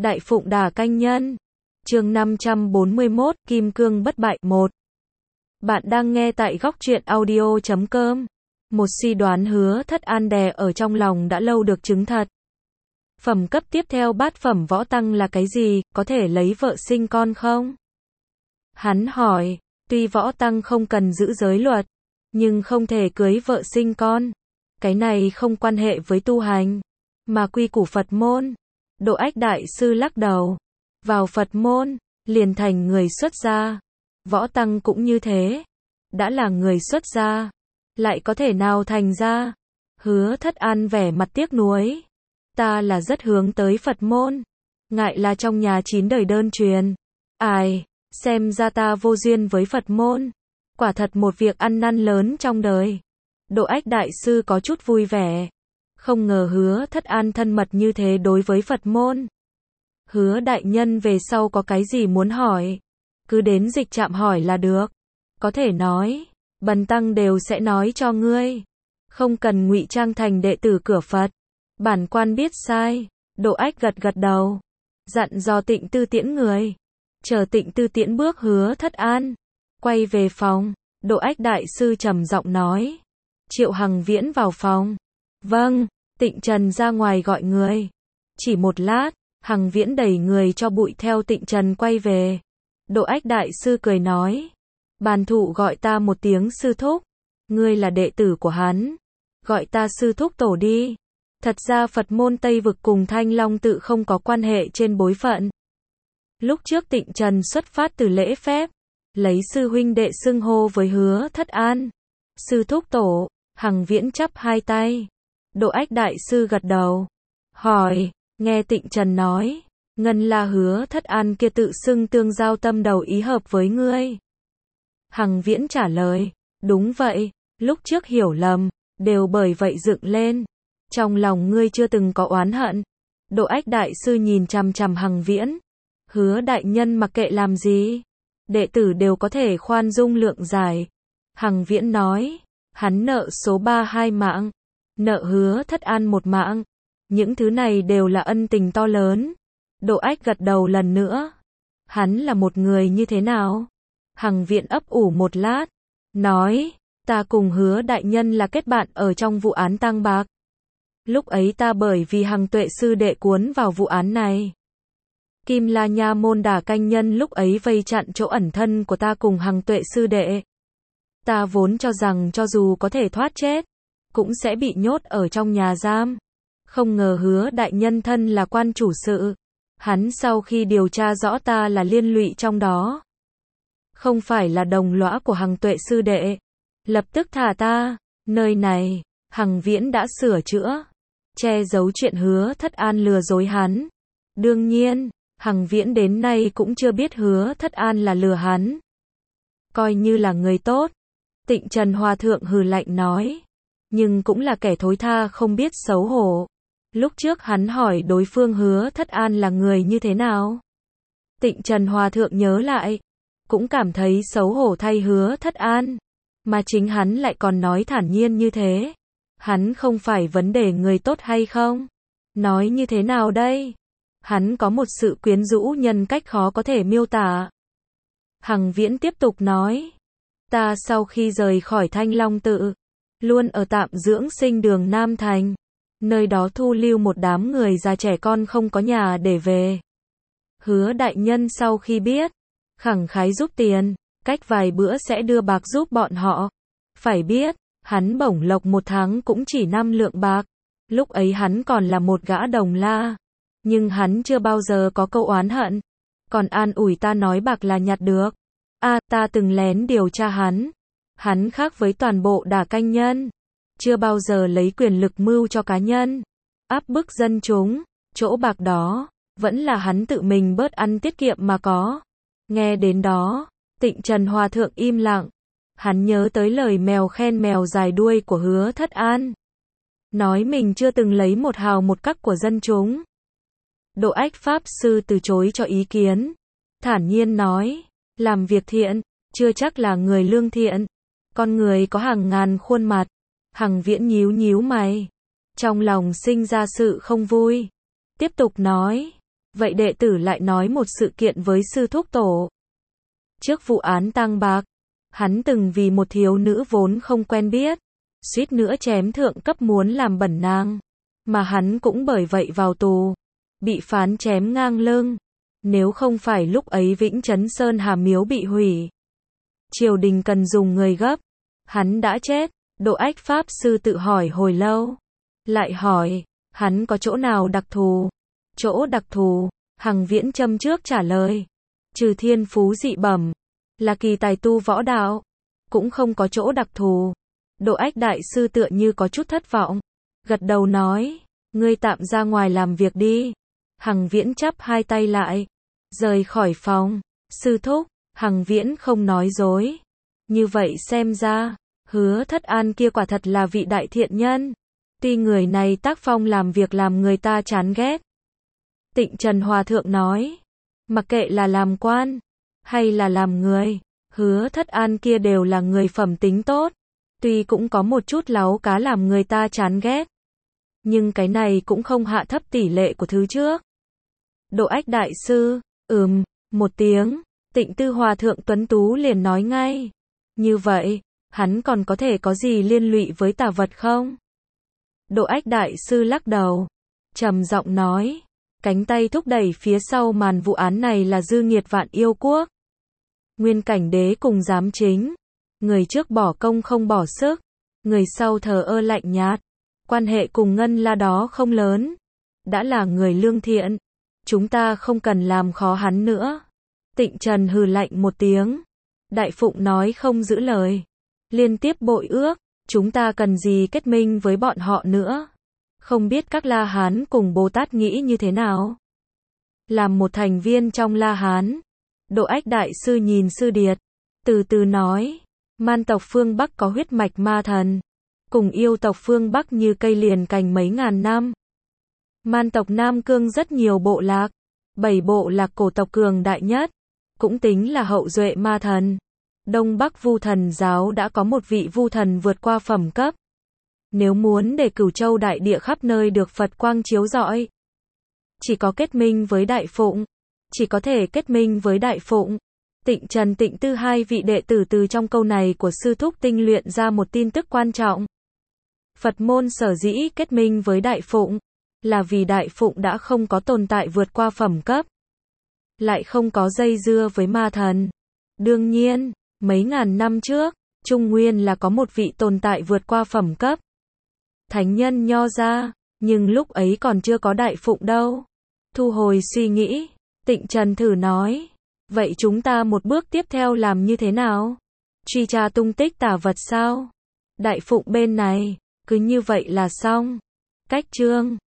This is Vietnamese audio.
Đại Phụng Đà Canh Nhân. Chương 541, Kim Cương Bất Bại 1. Bạn đang nghe tại góc truyện audio.com. Một suy đoán Hứa Thất An đè ở trong lòng đã lâu được chứng thật. Phẩm cấp tiếp theo bát phẩm võ tăng là cái gì, có thể lấy vợ sinh con không? Hắn hỏi, tuy võ tăng không cần giữ giới luật, nhưng không thể cưới vợ sinh con. Cái này không quan hệ với tu hành, mà quy củ Phật môn. Độ Ách Đại Sư lắc đầu. Vào Phật môn, liền thành người xuất gia. Võ tăng cũng như thế. Đã là người xuất gia, lại có thể nào thành ra? Hứa Thất An vẻ mặt tiếc nuối. Ta là rất hướng tới Phật môn. Ngại là trong nhà 9 đời đơn truyền. Ai, xem ra ta vô duyên với Phật môn. Quả thật một việc ăn năn lớn trong đời. Độ Ách Đại Sư có chút vui vẻ. Không ngờ Hứa Thất An thân mật như thế đối với Phật môn. Hứa đại nhân về sau có cái gì muốn hỏi, cứ đến dịch trạm hỏi là được. Có thể nói, bần tăng đều sẽ nói cho ngươi. Không cần ngụy trang thành đệ tử cửa Phật. Bản quan biết sai. Độ Ách gật gật đầu. Dặn dò Tịnh Tư tiễn người. Chờ Tịnh Tư tiễn bước Hứa Thất An. Quay về phòng, Độ Ách Đại Sư trầm giọng nói. Triệu Hằng Viễn vào phòng. Vâng, Tịnh Trần ra ngoài gọi người. Chỉ một lát, Hằng Viễn đẩy người cho bụi theo Tịnh Trần quay về. Độ Ách Đại Sư cười nói. Bàn thụ gọi ta một tiếng sư thúc. Ngươi là đệ tử của hắn. Gọi ta sư thúc tổ đi. Thật ra Phật môn Tây Vực cùng Thanh Long tự không có quan hệ trên bối phận. Lúc trước Tịnh Trần xuất phát từ lễ phép. Lấy sư huynh đệ xưng hô với Hứa Thất An. Sư thúc tổ. Hằng Viễn chắp hai tay. Độ Ách Đại Sư gật đầu. Hỏi, nghe Tịnh Trần nói, Ngân La Hứa Thất An kia tự xưng tương giao tâm đầu ý hợp với ngươi. Hằng Viễn trả lời, đúng vậy, lúc trước hiểu lầm, đều bởi vậy dựng lên. Trong lòng ngươi chưa từng có oán hận. Độ Ách Đại Sư nhìn chằm chằm Hằng Viễn. Hứa đại nhân mặc kệ làm gì, đệ tử đều có thể khoan dung lượng giải. Hằng Viễn nói, hắn nợ số 32 mạng. Nợ Hứa Thất An 1 mạng. Những thứ này đều là ân tình to lớn. Độ Ách gật đầu lần nữa. Hắn là một người như thế nào? Hằng Viễn ấp ủ một lát. Nói, ta cùng Hứa đại nhân là kết bạn ở trong vụ án tang bạc. Lúc ấy ta bởi vì Hằng Tuệ sư đệ cuốn vào vụ án này. Kim La Nha môn Đà Canh Nhân lúc ấy vây chặn chỗ ẩn thân của ta cùng Hằng Tuệ sư đệ. Ta vốn cho rằng cho dù có thể thoát chết, cũng sẽ bị nhốt ở trong nhà giam. Không ngờ Hứa đại nhân thân là quan chủ sự. Hắn sau khi điều tra rõ ta là liên lụy trong đó, không phải là đồng lõa của Hằng Tuệ sư đệ, lập tức thả ta. Nơi này, Hằng Viễn đã sửa chữa, che giấu chuyện Hứa Thất An lừa dối hắn. Đương nhiên, Hằng Viễn đến nay cũng chưa biết Hứa Thất An là lừa hắn. Coi như là người tốt. Tịnh Trần Hòa Thượng hừ lạnh nói. Nhưng cũng là kẻ thối tha không biết xấu hổ. Lúc trước hắn hỏi đối phương Hứa Thất An là người như thế nào. Tịnh Trần Hòa Thượng nhớ lại, cũng cảm thấy xấu hổ thay Hứa Thất An. Mà chính hắn lại còn nói thản nhiên như thế. Hắn không phải vấn đề người tốt hay không? Nói như thế nào đây? Hắn có một sự quyến rũ nhân cách khó có thể miêu tả. Hằng Viễn tiếp tục nói. Ta sau khi rời khỏi Thanh Long tự, luôn ở tạm dưỡng sinh đường Nam Thành. Nơi đó thu lưu một đám người già trẻ con không có nhà để về. Hứa đại nhân sau khi biết, khẳng khái giúp tiền, cách vài bữa sẽ đưa bạc giúp bọn họ. Phải biết, hắn bổng lộc 1 tháng cũng chỉ 5 lượng bạc. Lúc ấy hắn còn là một gã đồng la. Nhưng hắn chưa bao giờ có câu oán hận. Còn an ủi ta nói bạc là nhặt được. Ta từng lén điều tra hắn. Hắn khác với toàn bộ Đà Canh Nhân. Chưa bao giờ lấy quyền lực mưu cho cá nhân. Áp bức dân chúng. Chỗ bạc đó, vẫn là hắn tự mình bớt ăn tiết kiệm mà có. Nghe đến đó, Tịnh Trần Hòa Thượng im lặng. Hắn nhớ tới lời mèo khen mèo dài đuôi của Hứa Thất An. Nói mình chưa từng lấy một hào một cắc của dân chúng. Độ Ách Pháp Sư từ chối cho ý kiến. Thản nhiên nói, làm việc thiện, chưa chắc là người lương thiện. Con người có hàng ngàn khuôn mặt. Hằng Viễn nhíu nhíu mày. Trong lòng sinh ra sự không vui. Tiếp tục nói, Vậy đệ tử lại nói một sự kiện với sư thúc tổ. Trước vụ án tang bạc, hắn từng vì một thiếu nữ vốn không quen biết, suýt nữa chém thượng cấp muốn làm bẩn nàng, mà hắn cũng bởi vậy vào tù, bị phán chém ngang lưng. Nếu không phải lúc ấy Vĩnh Chấn Sơn Hà Miếu bị hủy, triều đình cần dùng người gấp, hắn đã chết. Độ Ách Pháp Sư tự hỏi hồi lâu, lại hỏi, hắn có chỗ nào đặc thù? Chỗ đặc thù, Hằng Viễn châm trước trả lời, trừ thiên phú dị bẩm, là kỳ tài tu võ đạo, cũng không có chỗ đặc thù. Độ Ách Đại Sư tựa như có chút thất vọng, gật đầu nói, ngươi tạm ra ngoài làm việc đi. Hằng Viễn chắp hai tay lại, rời khỏi phòng. Sư thúc, Hằng Viễn không nói dối. Như vậy xem ra, Hứa Thất An kia quả thật là vị đại thiện nhân. Tuy người này tác phong làm việc làm người ta chán ghét. Tịnh Trần Hòa Thượng nói, mặc kệ là làm quan, hay là làm người, Hứa Thất An kia đều là người phẩm tính tốt. Tuy cũng có một chút láu cá làm người ta chán ghét, nhưng cái này cũng không hạ thấp tỷ lệ của thứ trước. Độ Ách Đại Sư, một tiếng, Tịnh Tư Hòa Thượng tuấn tú liền nói ngay, như vậy, hắn còn có thể có gì liên lụy với tà vật không? Độ Ách Đại Sư lắc đầu, trầm giọng nói, cánh tay thúc đẩy phía sau màn vụ án này là Dư Nghiệt Vạn Yêu Quốc. Nguyên Cảnh Đế cùng giám chính, người trước bỏ công không bỏ sức, người sau thờ ơ lạnh nhạt, quan hệ cùng Ngân La đó không lớn, đã là người lương thiện, chúng ta không cần làm khó hắn nữa. Tịnh Trần hừ lạnh một tiếng, Đại Phụng nói không giữ lời, liên tiếp bội ước, chúng ta cần gì kết minh với bọn họ nữa. Không biết các La Hán cùng Bồ Tát nghĩ như thế nào? Làm một thành viên trong La Hán, Độ Ách Đại Sư nhìn Sư Điệt, từ từ nói, man tộc phương Bắc có huyết mạch ma thần, cùng yêu tộc phương Bắc như cây liền cành mấy ngàn năm. Man tộc Nam Cương rất nhiều bộ lạc, 7 bộ lạc cổ tộc cường đại nhất, cũng tính là hậu duệ ma thần. Đông Bắc Vu Thần giáo đã có một vị Vu Thần vượt qua phẩm cấp. Nếu muốn để Cửu Châu đại địa khắp nơi được Phật quang chiếu rọi, chỉ có kết minh với Đại Phụng, chỉ có thể kết minh với Đại Phụng. Tịnh Trần Tịnh Tư hai vị đệ tử từ trong câu này của sư thúc tinh luyện ra một tin tức quan trọng. Phật môn sở dĩ kết minh với Đại Phụng, là vì Đại Phụng đã không có tồn tại vượt qua phẩm cấp, lại không có dây dưa với ma thần. Đương nhiên, mấy ngàn năm trước, Trung Nguyên là có một vị tồn tại vượt qua phẩm cấp, thánh nhân Nho Gia, nhưng lúc ấy còn chưa có Đại Phụng đâu. Thu hồi suy nghĩ, Tịnh Trần thử nói, vậy chúng ta một bước tiếp theo làm như thế nào? Truy tra tung tích tà vật sao? Đại Phụng bên này, cứ như vậy là xong. Cách chương